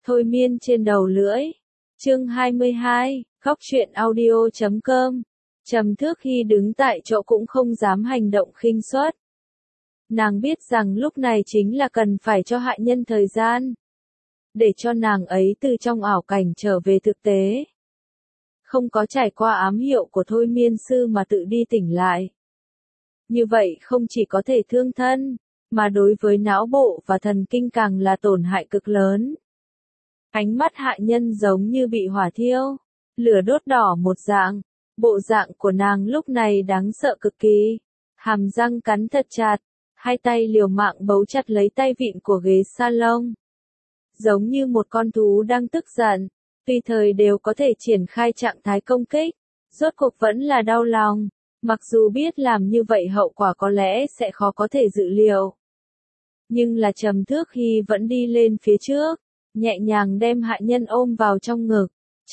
Thôi miên trên đầu lưỡi. Chương 22, khóc truyện audio.com. Trầm Thước Hy đứng tại chỗ cũng không dám hành động khinh suất. Nàng biết rằng lúc này chính là cần phải cho hại nhân thời gian, để cho nàng ấy từ trong ảo cảnh trở về thực tế. Không có trải qua ám hiệu của thôi miên sư mà tự đi tỉnh lại. Như vậy không chỉ có thể thương thân, mà đối với não bộ và thần kinh càng là tổn hại cực lớn. Ánh mắt hại nhân giống như bị hỏa thiêu, lửa đốt đỏ một dạng. Bộ dạng của nàng lúc này đáng sợ cực kỳ. Hàm răng cắn thật chặt, hai tay liều mạng bấu chặt lấy tay vịn của ghế salon. Giống như một con thú đang tức giận, tùy thời đều có thể triển khai trạng thái công kích. Rốt cuộc vẫn là đau lòng, mặc dù biết làm như vậy hậu quả có lẽ sẽ khó có thể dự liệu. Nhưng là Trầm Thước Hy vẫn đi lên phía trước, nhẹ nhàng đem hại nhân ôm vào trong ngực.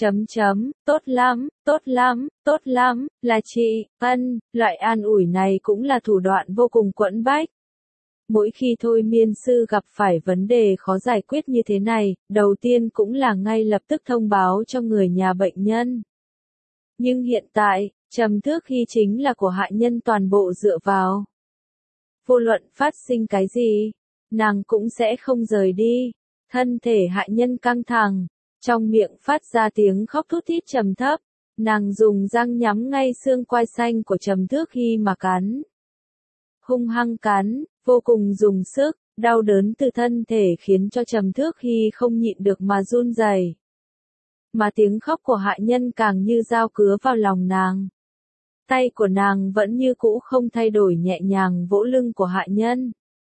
Tốt lắm, tốt lắm, tốt lắm, là chị, loại an ủi này cũng là thủ đoạn vô cùng quẫn bách. Mỗi khi thôi miên sư gặp phải vấn đề khó giải quyết như thế này, đầu tiên cũng là ngay lập tức thông báo cho người nhà bệnh nhân. Nhưng hiện tại, Trầm Thước Hy chính là của hại nhân toàn bộ dựa vào. Vô luận phát sinh cái gì, nàng cũng sẽ không rời đi. Thân thể hại nhân căng thẳng, trong miệng phát ra tiếng khóc thút thít trầm thấp, nàng dùng răng nhắm ngay xương quai xanh của Trầm Thước Hy mà cắn. Hung hăng cắn, vô cùng dùng sức, đau đớn từ thân thể khiến cho Trầm Thước Hy không nhịn được mà run rẩy. Mà tiếng khóc của hại nhân càng như dao cứa vào lòng nàng. Tay của nàng vẫn như cũ không thay đổi nhẹ nhàng vỗ lưng của hại nhân.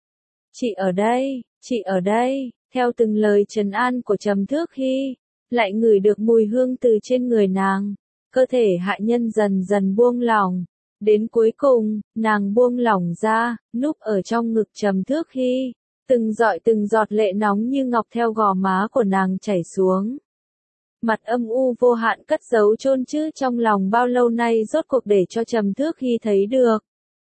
Chị ở đây, chị ở đây. Theo từng lời trấn an của Trầm Thước Hy, lại ngửi được mùi hương từ trên người nàng, cơ thể hại nhân dần dần buông lỏng. Đến cuối cùng, nàng buông lỏng ra, núp ở trong ngực Trầm Thước Hy, từng giọt lệ nóng như ngọc theo gò má của nàng chảy xuống. Mặt âm u vô hạn cất giấu chôn chữ trong lòng bao lâu nay rốt cuộc để cho Trầm Thước Hy thấy được.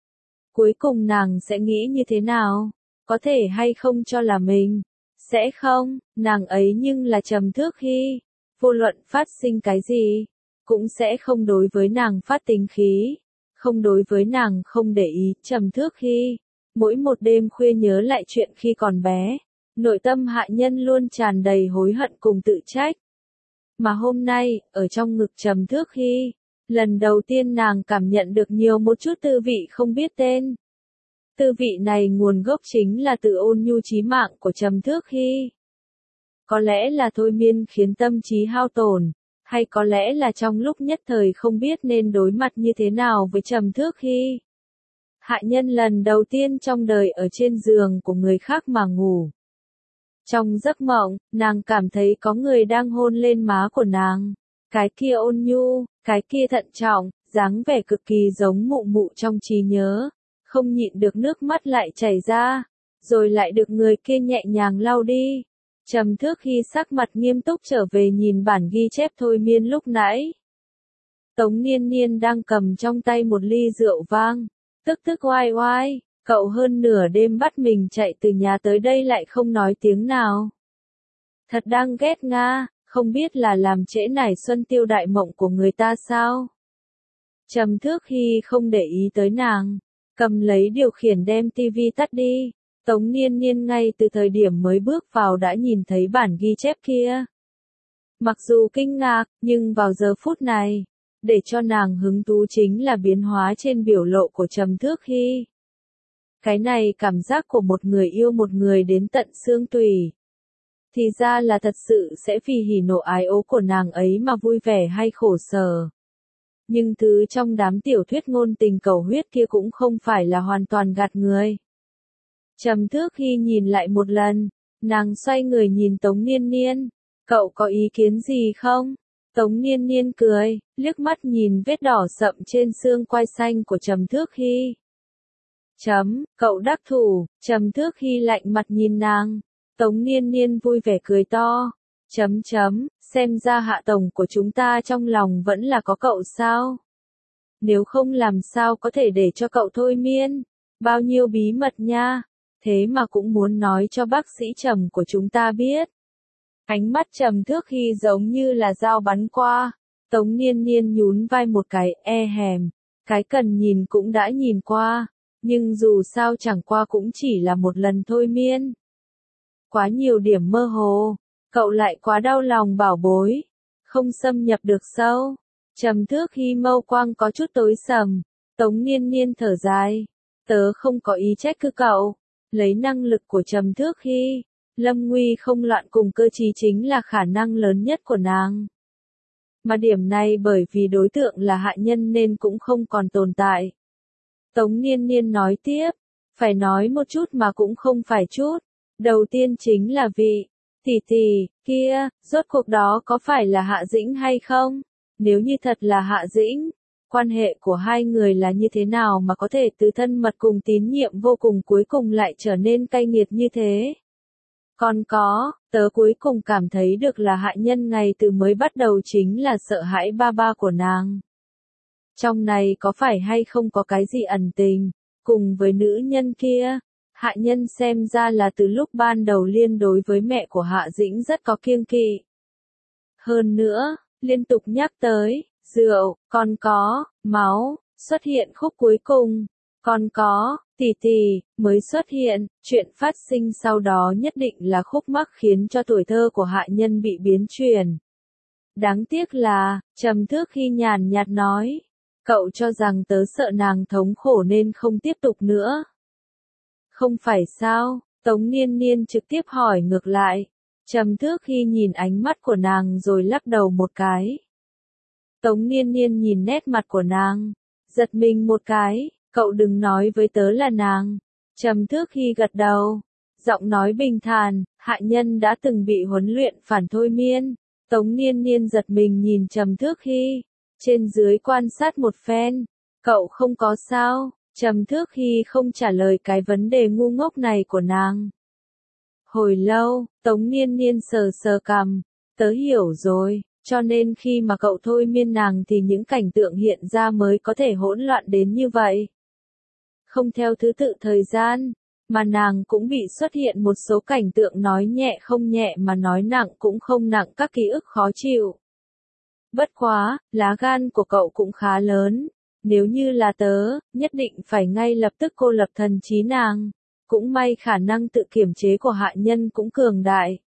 Cuối cùng nàng sẽ nghĩ như thế nào? Có thể hay không cho là mình? Sẽ không, nàng ấy nhưng là Trầm Thước Hy, vô luận phát sinh cái gì, cũng sẽ không đối với nàng phát tính khí, không đối với nàng không để ý. Trầm Thước Hy, mỗi một đêm khuya nhớ lại chuyện khi còn bé, nội tâm hại nhân luôn tràn đầy hối hận cùng tự trách. Mà hôm nay, ở trong ngực Trầm Thước Hy, lần đầu tiên nàng cảm nhận được nhiều một chút tư vị không biết tên. Tư vị này nguồn gốc chính là từ ôn nhu chí mạng của Trầm Thước Hy. Có lẽ là thôi miên khiến tâm trí hao tổn, hay có lẽ là trong lúc nhất thời không biết nên đối mặt như thế nào với Trầm Thước Hy. Hại nhân lần đầu tiên trong đời ở trên giường của người khác mà ngủ. Trong giấc mộng, nàng cảm thấy có người đang hôn lên má của nàng. Cái kia ôn nhu, cái kia thận trọng, dáng vẻ cực kỳ giống mụ mụ trong trí nhớ. Không nhịn được nước mắt lại chảy ra, rồi lại được người kia nhẹ nhàng lau đi. Trầm Thước Hy sắc mặt nghiêm túc trở về nhìn bản ghi chép thôi miên lúc nãy. Tống Niên Niên đang cầm trong tay một ly rượu vang, tức oai oai, cậu hơn nửa đêm bắt mình chạy từ nhà tới đây lại không nói tiếng nào. Thật đang ghét Nga, không biết là làm trễ nải xuân tiêu đại mộng của người ta sao. Trầm Thước Hy không để ý tới nàng. Cầm lấy điều khiển đem tivi tắt đi. Tống Niên Niên ngay từ thời điểm mới bước vào đã nhìn thấy bản ghi chép kia. Mặc dù kinh ngạc, nhưng vào giờ phút này, để cho nàng hứng thú chính là biến hóa trên biểu lộ của Trầm Thước Hy. Cái này cảm giác của một người yêu một người đến tận xương tủy. Thì ra là thật sự sẽ vì hỉ nộ ái ố của nàng ấy mà vui vẻ hay khổ sở. Nhưng thứ trong đám tiểu thuyết ngôn tình cầu huyết kia cũng không phải là hoàn toàn gạt người. Trầm Thước Hy nhìn lại một lần, nàng xoay người nhìn Tống Niên Niên, cậu có ý kiến gì không? Tống Niên Niên cười, liếc mắt nhìn vết đỏ sậm trên xương quai xanh của Trầm Thước Hy. Cậu đắc thủ. Trầm Thước Hy lạnh mặt nhìn nàng, Tống Niên Niên vui vẻ cười to. Xem ra hạ tổng của chúng ta trong lòng vẫn là có cậu sao? Nếu không làm sao có thể để cho cậu thôi miên? Bao nhiêu bí mật nha, thế mà cũng muốn nói cho bác sĩ Trầm của chúng ta biết. Ánh mắt Trầm Thước Hy giống như là dao bắn qua. Tống Niên Niên nhún vai một cái, hèm. Cái cần nhìn cũng đã nhìn qua. Nhưng dù sao chẳng qua cũng chỉ là một lần thôi miên. Quá nhiều điểm mơ hồ. Cậu lại quá đau lòng bảo bối. Không xâm nhập được sâu. Trầm Thước Hy mâu quang có chút tối sầm. Tống Niên Niên thở dài. Tớ không có ý trách cứ cậu. Lấy năng lực của Trầm Thước Hy, lâm nguy không loạn cùng cơ trí chính là khả năng lớn nhất của nàng. Mà điểm này bởi vì đối tượng là hạ nhân nên cũng không còn tồn tại. Tống Niên Niên nói tiếp, phải nói một chút mà cũng không phải chút. Đầu tiên chính là vị tỷ tỷ kia, rốt cuộc đó có phải là Hạ Dĩnh hay không? Nếu như thật là Hạ Dĩnh, quan hệ của hai người là như thế nào mà có thể từ thân mật cùng tín nhiệm vô cùng cuối cùng lại trở nên cay nghiệt như thế? Còn có, tớ cuối cùng cảm thấy được là hạ nhân ngày từ mới bắt đầu chính là sợ hãi ba ba của nàng. Trong này có phải hay không có cái gì ẩn tình, cùng với nữ nhân kia, hạ nhân xem ra là từ lúc ban đầu liên đối với mẹ của Hạ Dĩnh rất có kiêng kỵ. Hơn nữa, liên tục nhắc tới, rượu, còn có, máu, xuất hiện khúc cuối cùng, còn có, tỷ tỷ, mới xuất hiện, chuyện phát sinh sau đó nhất định là khúc mắc khiến cho tuổi thơ của hạ nhân bị biến chuyển. Đáng tiếc là, Trầm Thước Hy nhàn nhạt nói, cậu cho rằng tớ sợ nàng thống khổ nên không tiếp tục nữa. Không phải sao, Tống Niên Niên trực tiếp hỏi ngược lại. Trầm Thước Hy nhìn ánh mắt của nàng rồi lắc đầu một cái. Tống Niên Niên nhìn nét mặt của nàng, giật mình một cái, cậu đừng nói với tớ là nàng. Trầm Thước Hy gật đầu, giọng nói bình thản, hạ nhân đã từng bị huấn luyện phản thôi miên. Tống Niên Niên giật mình nhìn Trầm Thước Hy, trên dưới quan sát một phen, cậu không có sao. Trầm Thước Hy không trả lời cái vấn đề ngu ngốc này của nàng. Hồi lâu, Tống Niên Niên sờ sờ cằm, tớ hiểu rồi, cho nên khi mà cậu thôi miên nàng thì những cảnh tượng hiện ra mới có thể hỗn loạn đến như vậy. Không theo thứ tự thời gian, mà nàng cũng bị xuất hiện một số cảnh tượng nói nhẹ không nhẹ mà nói nặng cũng không nặng các ký ức khó chịu. Bất quá, lá gan của cậu cũng khá lớn. Nếu như là tớ, nhất định phải ngay lập tức cô lập thần trí nàng. Cũng may khả năng tự kiểm chế của hạ nhân cũng cường đại.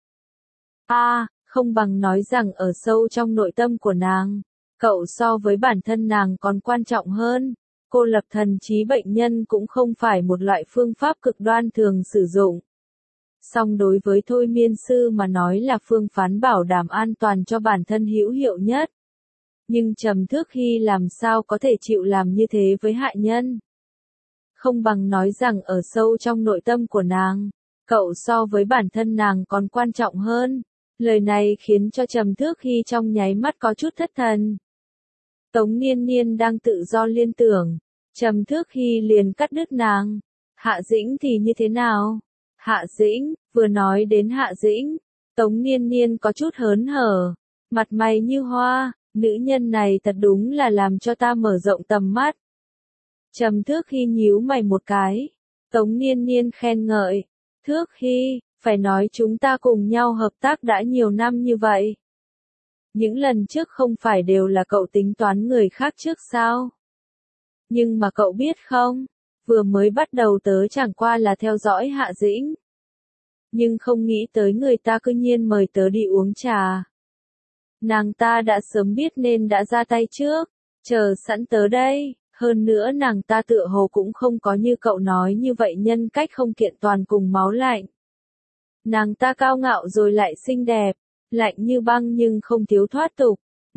Không bằng nói rằng ở sâu trong nội tâm của nàng, cậu so với bản thân nàng còn quan trọng hơn. Cô lập thần trí bệnh nhân cũng không phải một loại phương pháp cực đoan thường sử dụng. Song đối với thôi miên sư mà nói là phương phán bảo đảm an toàn cho bản thân hữu hiệu nhất. Nhưng Trầm Thước Hy làm sao có thể chịu làm như thế với hạ nhân? Không bằng nói rằng ở sâu trong nội tâm của nàng, cậu so với bản thân nàng còn quan trọng hơn. Lời này khiến cho Trầm Thước Hy trong nháy mắt có chút thất thần. Tống Niên Niên đang tự do liên tưởng, Trầm Thước Hy liền cắt đứt nàng. Hạ Dĩnh thì như thế nào? Hạ Dĩnh, vừa nói đến Hạ Dĩnh, Tống Niên Niên có chút hớn hở, mặt mày như hoa. Nữ nhân này thật đúng là làm cho ta mở rộng tầm mắt. Trầm Thước Hy nhíu mày một cái. Tống Niên Niên khen ngợi. Thước Hy, phải nói chúng ta cùng nhau hợp tác đã nhiều năm như vậy. Những lần trước không phải đều là cậu tính toán người khác trước sao? Nhưng mà cậu biết không, vừa mới bắt đầu tớ chẳng qua là theo dõi Hạ Dĩnh. Nhưng không nghĩ tới người ta cư nhiên mời tớ đi uống trà. Nàng ta đã sớm biết nên đã ra tay trước, chờ sẵn tớ đây, hơn nữa nàng ta tựa hồ cũng không có như cậu nói như vậy nhân cách không kiện toàn cùng máu lạnh. Nàng ta cao ngạo rồi lại xinh đẹp, lạnh như băng nhưng không thiếu thoát tục.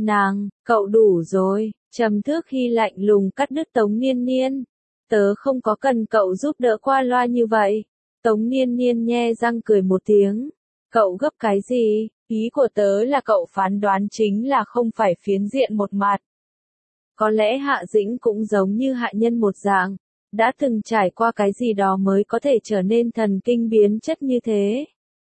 Cậu đủ rồi, Trầm Thước Hy lạnh lùng cắt đứt Tống Niên Niên. Tớ không có cần cậu giúp đỡ qua loa như vậy. Tống Niên Niên nhe răng cười một tiếng. Cậu gấp cái gì? Ý của tớ là cậu phán đoán chính là không phải phiến diện một mặt. Có lẽ Hạ Dĩnh cũng giống như hạ nhân một dạng, đã từng trải qua cái gì đó mới có thể trở nên thần kinh biến chất như thế.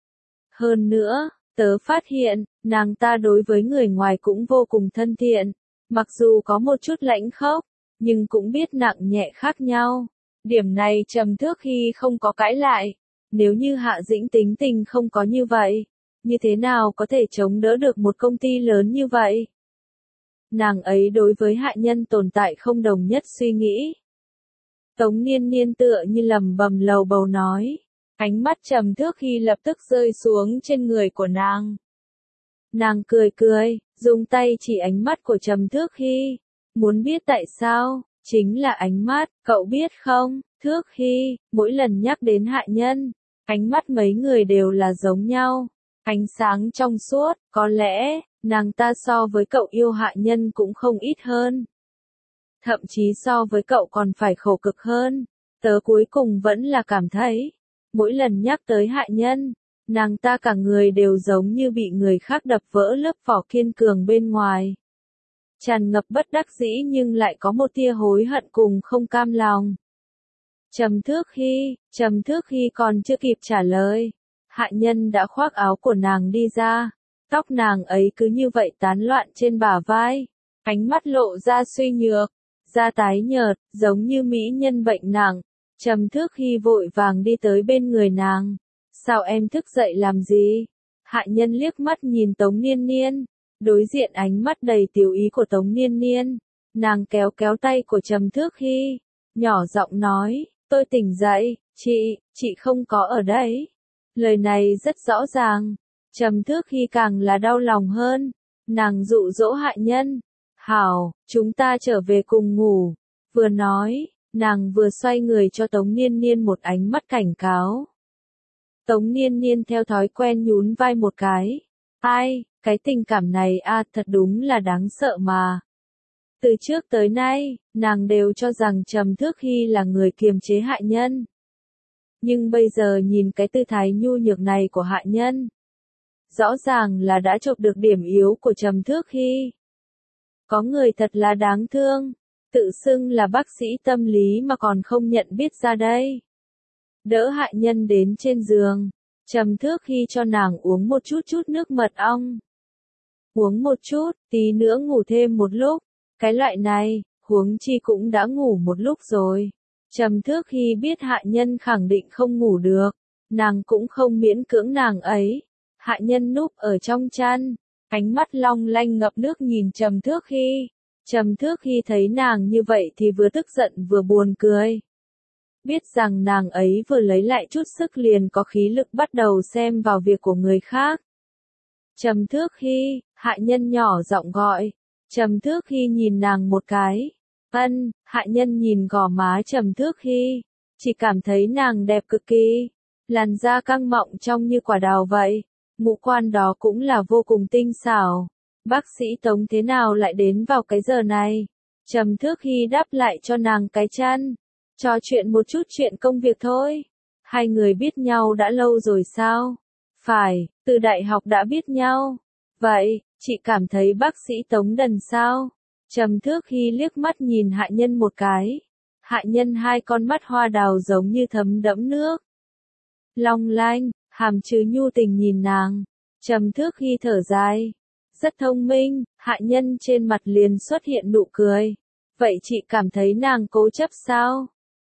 Hơn nữa, tớ phát hiện, nàng ta đối với người ngoài cũng vô cùng thân thiện, mặc dù có một chút lãnh khốc, nhưng cũng biết nặng nhẹ khác nhau. Điểm này Trầm Thước Hy không có cãi lại, nếu như Hạ Dĩnh tính tình không có như vậy. như thế nào có thể chống đỡ được một công ty lớn như vậy? Nàng ấy đối với hạ nhân tồn tại không đồng nhất suy nghĩ. Tống Niên Niên tựa như lẩm bẩm lầu bầu nói, ánh mắt Trầm Thước Hy lập tức rơi xuống trên người của nàng. Nàng cười cười, dùng tay chỉ ánh mắt của Trầm Thước Hy. Muốn biết tại sao? Chính là ánh mắt, cậu biết không, Thước Hy, mỗi lần nhắc đến hạ nhân, ánh mắt mấy người đều là giống nhau. Ánh sáng trong suốt, có lẽ, nàng ta so với cậu yêu hạ nhân cũng không ít hơn. Thậm chí so với cậu còn phải khổ cực hơn. Tớ cuối cùng vẫn là cảm thấy, mỗi lần nhắc tới hạ nhân, nàng ta cả người đều giống như bị người khác đập vỡ lớp vỏ kiên cường bên ngoài. Tràn ngập bất đắc dĩ nhưng lại có một tia hối hận cùng không cam lòng. Trầm Thước Hy còn chưa kịp trả lời. Hạ nhân đã khoác áo của nàng đi ra. Tóc nàng ấy cứ như vậy tán loạn trên bả vai. Ánh mắt lộ ra suy nhược. Da tái nhợt, giống như mỹ nhân bệnh nặng. Trầm Thước Hy vội vàng đi tới bên người nàng. Sao em thức dậy làm gì? Hạ nhân liếc mắt nhìn Tống Niên Niên. Đối diện ánh mắt đầy tiểu ý của Tống Niên Niên. Nàng kéo kéo tay của Trầm Thước Hy. Nhỏ giọng nói, tôi tỉnh dậy, chị không có ở đây. Lời này rất rõ ràng. Trầm Thước Hy càng là đau lòng hơn. Nàng dụ dỗ hạ nhân. Hảo, chúng ta trở về cùng ngủ. Vừa nói, nàng vừa xoay người cho Tống Niên Niên một ánh mắt cảnh cáo. Tống Niên Niên theo thói quen nhún vai một cái. Ai, cái tình cảm này thật đúng là đáng sợ mà. Từ trước tới nay, nàng đều cho rằng Trầm Thước Hy là người kiềm chế hạ nhân. Nhưng bây giờ nhìn cái tư thái nhu nhược này của hạ nhân. Rõ ràng là đã chộp được điểm yếu của Trầm Thước Hy. Có người thật là đáng thương, tự xưng là bác sĩ tâm lý mà còn không nhận biết ra đây. Đỡ hạ nhân đến trên giường, Trầm Thước Hy cho nàng uống một chút nước mật ong. Uống một chút, tí nữa ngủ thêm một lúc. Cái loại này, huống chi cũng đã ngủ một lúc rồi. Trầm Thước Hy biết hạ nhân khẳng định không ngủ được, nàng cũng không miễn cưỡng nàng ấy. Hạ nhân núp ở trong chăn, ánh mắt long lanh ngập nước nhìn Trầm Thước Hy. Trầm Thước Hy thấy nàng như vậy thì vừa tức giận vừa buồn cười. Biết rằng nàng ấy vừa lấy lại chút sức liền có khí lực bắt đầu xem vào việc của người khác. Trầm Thước Hy, hạ nhân nhỏ giọng gọi. Trầm Thước Hy nhìn nàng một cái. Hạ nhân nhìn gò má Trầm Thước Hy, chỉ cảm thấy nàng đẹp cực kỳ. Làn da căng mọng trông như quả đào vậy. Ngũ quan đó cũng là vô cùng tinh xảo. Bác sĩ Tống thế nào lại đến vào cái giờ này? Trầm Thước Hy đáp lại cho nàng cái chăn. Trò chuyện một chút chuyện công việc thôi. Hai người biết nhau đã lâu rồi sao? Phải, từ đại học đã biết nhau. Vậy, chị cảm thấy bác sĩ Tống đần sao? Trầm Thước Hy liếc mắt nhìn hạ nhân một cái. Hạ nhân hai con mắt hoa đào giống như thấm đẫm nước. Long lanh, hàm chứa nhu tình nhìn nàng. Trầm Thước Hy thở dài. Rất thông minh, hạ nhân trên mặt liền xuất hiện nụ cười. Vậy chị cảm thấy nàng cố chấp sao?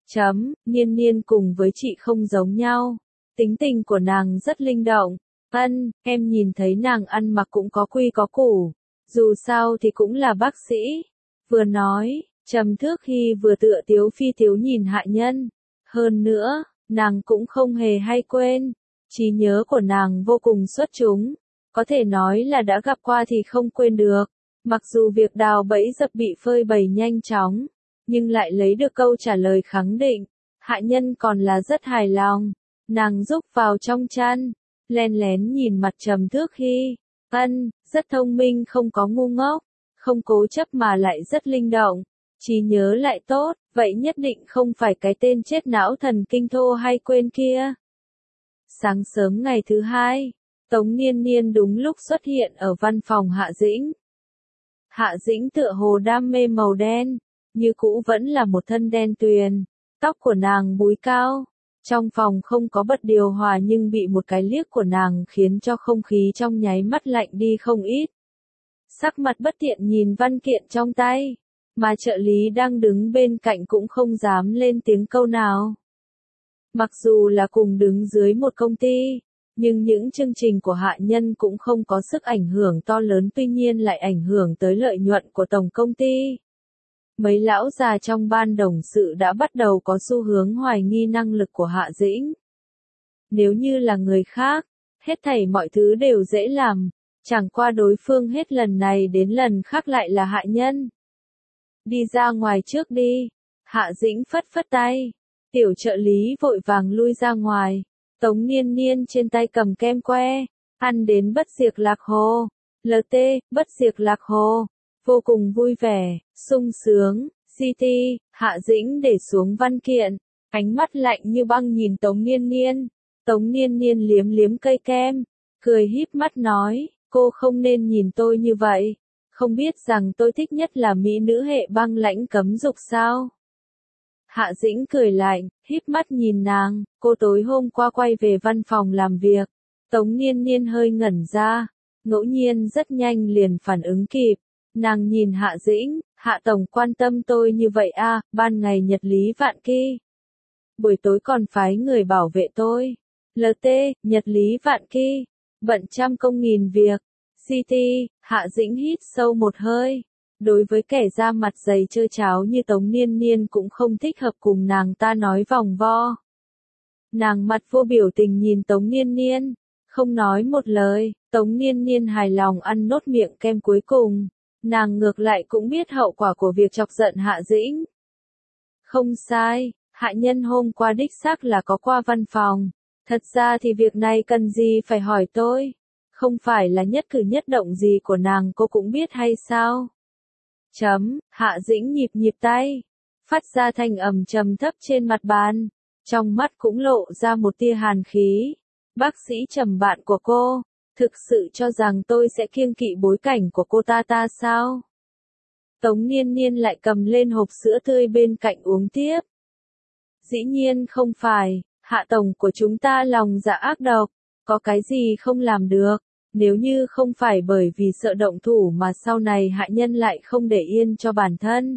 Niên Niên cùng với chị không giống nhau. Tính tình của nàng rất linh động. Em nhìn thấy nàng ăn mặc cũng có quy có củ. Dù sao thì cũng là bác sĩ. Vừa nói, Trầm Thước Hy vừa tựa tiếu phi tiếu nhìn hạ nhân. Hơn nữa, nàng cũng không hề hay quên. Trí nhớ của nàng vô cùng xuất chúng. Có thể nói là đã gặp qua thì không quên được. Mặc dù việc đào bẫy dập bị phơi bày nhanh chóng, nhưng lại lấy được câu trả lời khẳng định. Hạ nhân còn là rất hài lòng. Nàng rúc vào trong chăn, len lén nhìn mặt Trầm Thước Hy. Rất thông minh, không có ngu ngốc, không cố chấp mà lại rất linh động. Trí nhớ lại tốt, vậy nhất định không phải cái tên chết não thần kinh thô hay quên kia. Sáng sớm ngày thứ hai, Tống Niên Niên đúng lúc xuất hiện ở văn phòng Hạ Dĩnh. Hạ Dĩnh tựa hồ đam mê màu đen, như cũ vẫn là một thân đen tuyền, tóc của nàng búi cao. Trong phòng không có bật điều hòa nhưng bị một cái liếc của nàng khiến cho không khí trong nháy mắt lạnh đi không ít. Sắc mặt bất tiện nhìn văn kiện trong tay, mà trợ lý đang đứng bên cạnh cũng không dám lên tiếng câu nào. Mặc dù là cùng đứng dưới một công ty, Nhưng những chương trình của hạ nhân cũng không có sức ảnh hưởng to lớn, tuy nhiên lại ảnh hưởng tới lợi nhuận của tổng công ty. Mấy lão già trong ban đồng sự đã bắt đầu có xu hướng hoài nghi năng lực của Hạ Dĩnh. Nếu như là người khác, hết thảy mọi thứ đều dễ làm, chẳng qua đối phương hết lần này đến lần khác lại là hạ nhân. Đi ra ngoài trước đi. Hạ Dĩnh phất phất tay. Tiểu trợ lý vội vàng lui ra ngoài. Tống Niên Niên trên tay cầm kem que, ăn đến bất diệt lạc hồ. LT, bất diệt lạc hồ. Vô cùng vui vẻ, sung sướng. CT, Hạ Dĩnh để xuống văn kiện, ánh mắt lạnh như băng nhìn Tống Niên Niên. Tống Niên Niên liếm liếm cây kem, cười híp mắt nói, cô không nên nhìn tôi như vậy, không biết rằng tôi thích nhất là mỹ nữ hệ băng lãnh cấm dục sao? Hạ Dĩnh cười lạnh, híp mắt nhìn nàng, cô tối hôm qua quay về văn phòng làm việc. Tống Niên Niên hơi ngẩn ra, ngẫu nhiên rất nhanh liền phản ứng kịp. Nàng nhìn Hạ Dĩnh, Hạ Tổng quan tâm tôi như vậy à, ban ngày nhật lý vạn kỳ. Buổi tối còn phái người bảo vệ tôi. LT, nhật lý vạn kỳ. Bận trăm công nghìn việc. CT, Hạ Dĩnh hít sâu một hơi. Đối với kẻ da mặt dày trơ cháo như Tống Niên Niên cũng không thích hợp cùng nàng ta nói vòng vo. Nàng mặt vô biểu tình nhìn Tống Niên Niên, không nói một lời. Tống Niên Niên hài lòng ăn nốt miệng kem cuối cùng. Nàng ngược lại cũng biết hậu quả của việc chọc giận Hạ Dĩnh. Không sai, hạ nhân hôm qua đích xác là có qua văn phòng. Thật ra thì việc này cần gì phải hỏi tôi. Không phải là nhất cử nhất động gì của nàng cô cũng biết hay sao? Hạ Dĩnh nhịp nhịp tay, phát ra thanh ầm trầm thấp trên mặt bàn. Trong mắt cũng lộ ra một tia hàn khí. Bác sĩ Trầm bạn của cô, thực sự cho rằng tôi sẽ kiêng kỵ bối cảnh của cô ta sao? Tống Niên Niên lại cầm lên hộp sữa tươi bên cạnh uống tiếp. Dĩ nhiên không phải, Hạ Tổng của chúng ta lòng dạ ác độc, có cái gì không làm được, nếu như không phải bởi vì sợ động thủ mà sau này hạ nhân lại không để yên cho bản thân.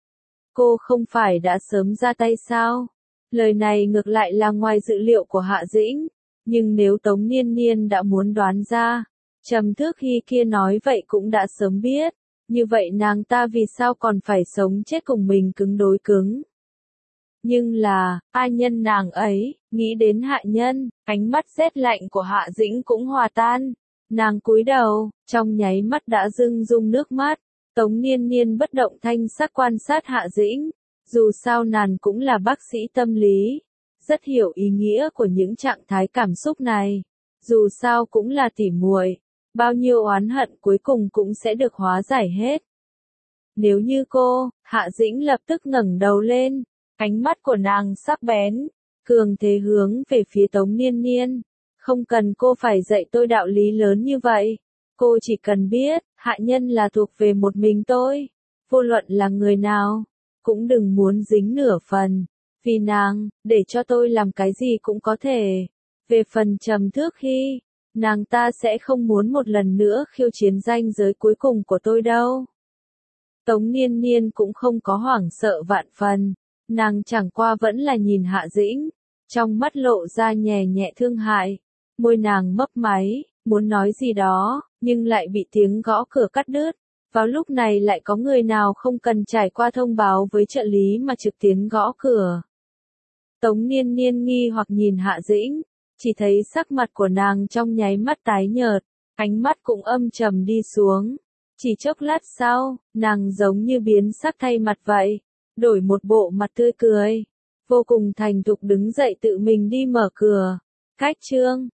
Cô không phải đã sớm ra tay sao? Lời này ngược lại là ngoài dự liệu của Hạ Dĩnh, nhưng nếu Tống Niên Niên đã muốn đoán ra, Trầm Thước Hy kia nói vậy cũng đã sớm biết, như vậy nàng ta vì sao còn phải sống chết cùng mình cứng đối cứng. Nhưng là, ai nhân nàng ấy, nghĩ đến hạ nhân, ánh mắt rét lạnh của Hạ Dĩnh cũng hòa tan. Nàng cúi đầu, trong nháy mắt đã rưng rung nước mắt. Tống Niên Niên bất động thanh sắc quan sát Hạ Dĩnh. Dù sao nàng cũng là bác sĩ tâm lý, rất hiểu ý nghĩa của những trạng thái cảm xúc này. Dù sao cũng là tỉ muội, bao nhiêu oán hận cuối cùng cũng sẽ được hóa giải hết. Nếu như cô, Hạ Dĩnh lập tức ngẩng đầu lên. Ánh mắt của nàng sắc bén, cường thế hướng về phía Tống Niên Niên. Không cần cô phải dạy tôi đạo lý lớn như vậy. Cô chỉ cần biết, hạ nhân là thuộc về một mình tôi. Vô luận là người nào, cũng đừng muốn dính nửa phần. Vì nàng, để cho tôi làm cái gì cũng có thể. Về phần Trầm Thước Hy, nàng ta sẽ không muốn một lần nữa khiêu chiến ranh giới cuối cùng của tôi đâu. Tống Niên Niên cũng không có hoảng sợ vạn phần. Nàng chẳng qua vẫn là nhìn Hạ Dĩnh, trong mắt lộ ra nhẹ nhẹ thương hại, môi nàng mấp máy, muốn nói gì đó, nhưng lại bị tiếng gõ cửa cắt đứt. Vào lúc này lại có người nào không cần trải qua thông báo với trợ lý mà trực tiếp gõ cửa. Tống Niên Niên nghi hoặc nhìn Hạ Dĩnh, chỉ thấy sắc mặt của nàng trong nháy mắt tái nhợt, ánh mắt cũng âm trầm đi xuống. Chỉ chốc lát sau, nàng giống như biến sắc thay mặt vậy. Đổi một bộ mặt tươi cười, vô cùng thành thục đứng dậy tự mình đi mở cửa. Cách chương